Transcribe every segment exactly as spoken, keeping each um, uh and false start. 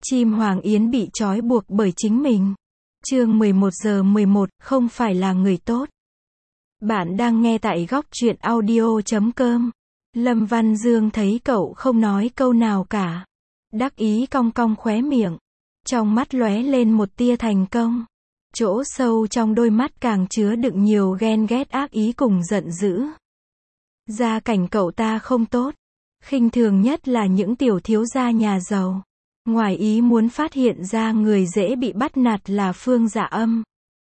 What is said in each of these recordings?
Chim Hoàng Yến bị trói buộc bởi chính mình. Chương mười một giờ mười một, không phải là người tốt. Bạn đang nghe tại góc truyện audio chấm com. Lâm Văn Dương thấy cậu không nói câu nào cả. Đắc ý cong cong khóe miệng. Trong mắt lóe lên một tia thành công. Chỗ sâu trong đôi mắt càng chứa đựng nhiều ghen ghét ác ý cùng giận dữ. Gia cảnh cậu ta không tốt. Khinh thường nhất là những tiểu thiếu gia nhà giàu. Ngoài ý muốn phát hiện ra người dễ bị bắt nạt là Phương Dạ Âm.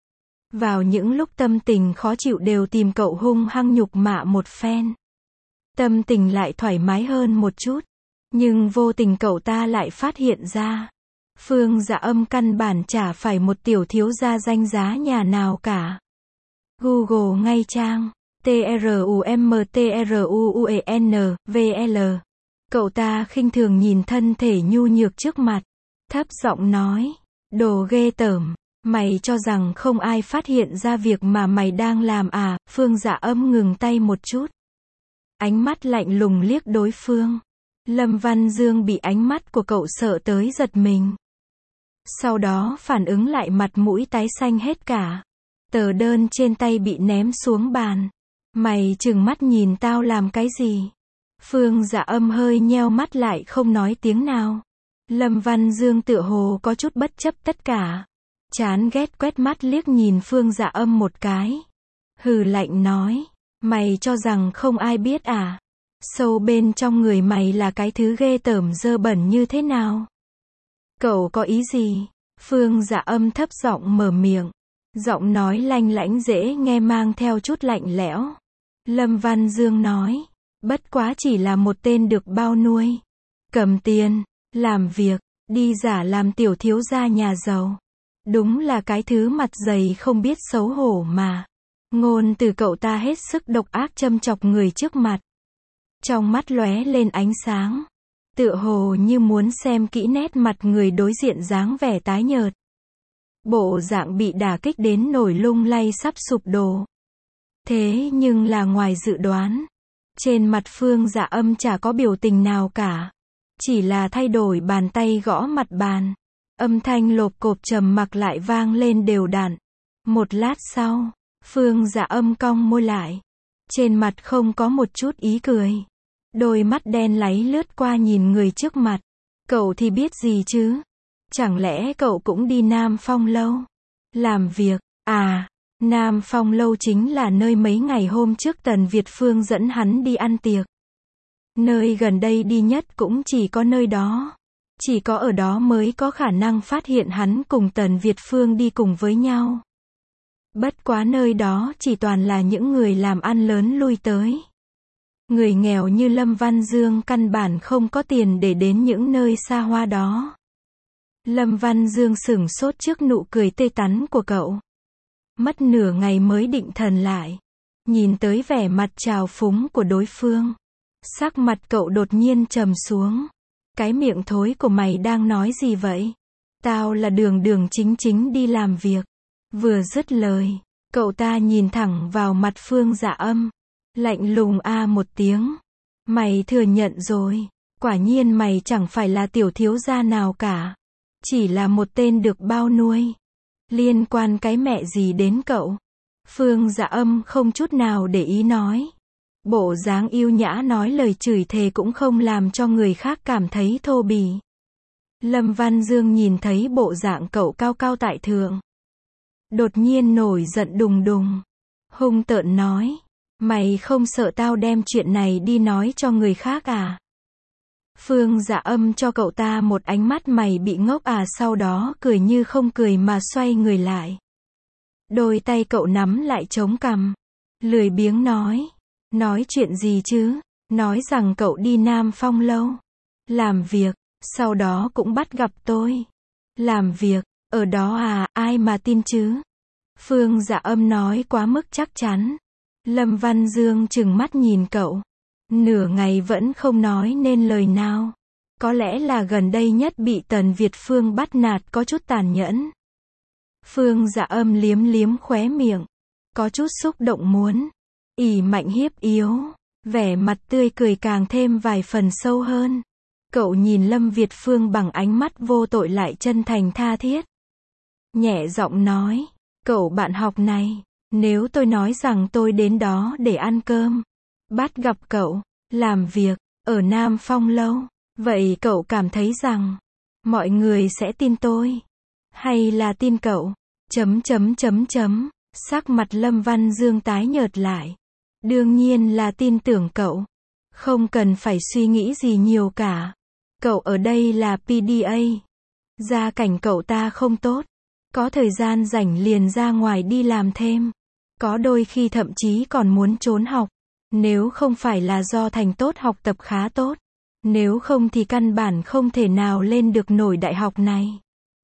Vào những lúc tâm tình khó chịu đều tìm cậu hung hăng nhục mạ một phen. Tâm tình lại thoải mái hơn một chút. Nhưng vô tình cậu ta lại phát hiện ra. Phương Dạ Âm căn bản chả phải một tiểu thiếu gia danh giá nhà nào cả. Google ngay trang. T R U M T R U U E N V L. Cậu ta khinh thường nhìn thân thể nhu nhược trước mặt. Thấp giọng nói. Đồ ghê tởm. Mày cho rằng không ai phát hiện ra việc mà mày đang làm à? Phương Dạ Âm ngừng tay một chút. Ánh mắt lạnh lùng liếc đối phương. Lâm Văn Dương bị ánh mắt của cậu sợ tới giật mình. Sau đó phản ứng lại, mặt mũi tái xanh hết cả. Tờ đơn trên tay bị ném xuống bàn. Mày trừng mắt nhìn tao làm cái gì? Phương Dạ Âm hơi nheo mắt lại không nói tiếng nào. Lâm Văn Dương tựa hồ có chút bất chấp tất cả. Chán ghét quét mắt liếc nhìn Phương Dạ Âm một cái. Hừ lạnh nói. Mày cho rằng không ai biết à? Sâu bên trong người mày là cái thứ ghê tởm dơ bẩn như thế nào? Cậu có ý gì? Phương Dạ Âm thấp giọng mở miệng. Giọng nói lanh lảnh dễ nghe mang theo chút lạnh lẽo. Lâm Văn Dương nói. Bất quá chỉ là một tên được bao nuôi. Cầm tiền, làm việc, đi giả làm tiểu thiếu gia nhà giàu. Đúng là cái thứ mặt dày không biết xấu hổ mà. Ngôn từ cậu ta hết sức độc ác châm chọc người trước mặt. Trong mắt lóe lên ánh sáng. Tựa hồ như muốn xem kỹ nét mặt người đối diện dáng vẻ tái nhợt. Bộ dạng bị đả kích đến nổi lung lay sắp sụp đổ. Thế nhưng là ngoài dự đoán. Trên mặt Phương Dạ Âm chả có biểu tình nào cả. Chỉ là thay đổi bàn tay gõ mặt bàn. Âm thanh lộp cộp trầm mặc lại vang lên đều đặn. Một lát sau, Phương Dạ Âm cong môi lại. Trên mặt không có một chút ý cười. Đôi mắt đen láy lướt qua nhìn người trước mặt. Cậu thì biết gì chứ? Chẳng lẽ cậu cũng đi Nam Phong Lâu? Làm việc, à, Nam Phong Lâu chính là nơi mấy ngày hôm trước Tần Việt Phương dẫn hắn đi ăn tiệc. Nơi gần đây đi nhất cũng chỉ có nơi đó. Chỉ có ở đó mới có khả năng phát hiện hắn cùng Tần Việt Phương đi cùng với nhau. Bất quá nơi đó chỉ toàn là những người làm ăn lớn lui tới. Người nghèo như Lâm Văn Dương căn bản không có tiền để đến những nơi xa hoa đó. Lâm Văn Dương sửng sốt trước nụ cười tươi tắn của cậu. Mất nửa ngày mới định thần lại. Nhìn tới vẻ mặt trào phúng của đối phương. Sắc mặt cậu đột nhiên trầm xuống. Cái miệng thối của mày đang nói gì vậy? Tao là đường đường chính chính đi làm việc. Vừa dứt lời, cậu ta nhìn thẳng vào mặt Phương Dạ Âm. Lạnh lùng a một tiếng. Mày thừa nhận rồi. Quả nhiên mày chẳng phải là tiểu thiếu gia nào cả. Chỉ là một tên được bao nuôi. Liên quan cái mẹ gì đến cậu? Phương Dạ Âm không chút nào để ý nói. Bộ dáng yêu nhã nói lời chửi thề cũng không làm cho người khác cảm thấy thô bỉ. Lâm Văn Dương nhìn thấy bộ dạng cậu cao cao tại thượng. Đột nhiên nổi giận đùng đùng. Hung tợn nói. Mày không sợ tao đem chuyện này đi nói cho người khác à? Phương Dạ Âm cho cậu ta một ánh mắt mày bị ngốc à, sau đó cười như không cười mà xoay người lại. Đôi tay cậu nắm lại chống cằm. Lười biếng nói. Nói chuyện gì chứ? Nói rằng cậu đi Nam Phong Lâu. Làm việc, sau đó cũng bắt gặp tôi. Làm việc, ở đó à, ai mà tin chứ? Phương Dạ Âm nói quá mức chắc chắn. Lâm Văn Dương trừng mắt nhìn cậu. Nửa ngày vẫn không nói nên lời nào. Có lẽ là gần đây nhất bị Tần Việt Phương bắt nạt có chút tàn nhẫn. Phương Dạ Âm liếm liếm khóe miệng. Có chút xúc động muốn. ỷ mạnh hiếp yếu. Vẻ mặt tươi cười càng thêm vài phần sâu hơn. Cậu nhìn Lâm Việt Phương bằng ánh mắt vô tội lại chân thành tha thiết. Nhẹ giọng nói, cậu bạn học này, nếu tôi nói rằng tôi đến đó để ăn cơm, bắt gặp cậu, làm việc, ở Nam Phong lâu, vậy cậu cảm thấy rằng, mọi người sẽ tin tôi, hay là tin cậu? Chấm chấm chấm chấm, sắc mặt Lâm Văn Dương tái nhợt lại. Đương nhiên là tin tưởng cậu. Không cần phải suy nghĩ gì nhiều cả. Cậu ở đây là pê đê a. Gia cảnh cậu ta không tốt. Có thời gian rảnh liền ra ngoài đi làm thêm. Có đôi khi thậm chí còn muốn trốn học. Nếu không phải là do thành tốt học tập khá tốt. Nếu không thì căn bản không thể nào lên được nổi đại học này.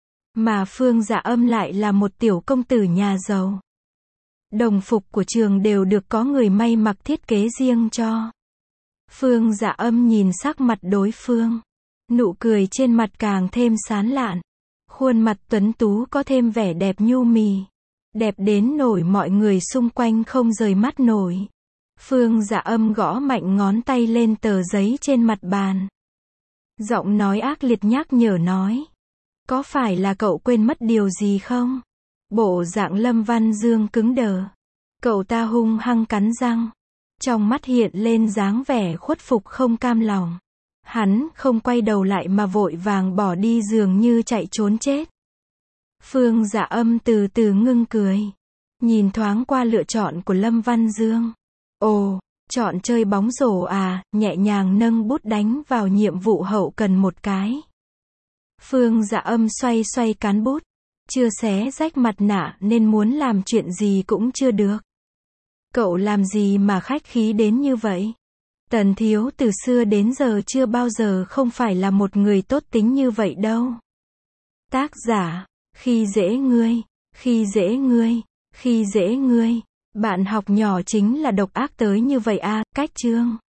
Mà Phương Dạ Âm lại là một tiểu công tử nhà giàu. Đồng phục của trường đều được có người may mặc thiết kế riêng cho. Phương Dạ Âm nhìn sắc mặt đối phương. Nụ cười trên mặt càng thêm sán lạn. Khuôn mặt tuấn tú có thêm vẻ đẹp nhu mì. Đẹp đến nổi mọi người xung quanh không rời mắt nổi. Phương Dạ Âm gõ mạnh ngón tay lên tờ giấy trên mặt bàn. Giọng nói ác liệt nhắc nhở nói. Có phải là cậu quên mất điều gì không? Bộ dạng Lâm Văn Dương cứng đờ. Cậu ta hung hăng cắn răng. Trong mắt hiện lên dáng vẻ khuất phục không cam lòng. Hắn không quay đầu lại mà vội vàng bỏ đi dường như chạy trốn chết. Phương Dạ Âm từ từ ngưng cười. Nhìn thoáng qua lựa chọn của Lâm Văn Dương. Ồ, chọn chơi bóng rổ à, nhẹ nhàng nâng bút đánh vào nhiệm vụ hậu cần một cái. Phương Dạ Âm xoay xoay cán bút. Chưa xé rách mặt nạ nên muốn làm chuyện gì cũng chưa được. Cậu làm gì mà khách khí đến như vậy? Tần thiếu từ xưa đến giờ chưa bao giờ không phải là một người tốt tính như vậy đâu. Tác giả, khi dễ ngươi, khi dễ ngươi, khi dễ ngươi. Bạn học nhỏ chính là độc ác tới như vậy à, cách chương.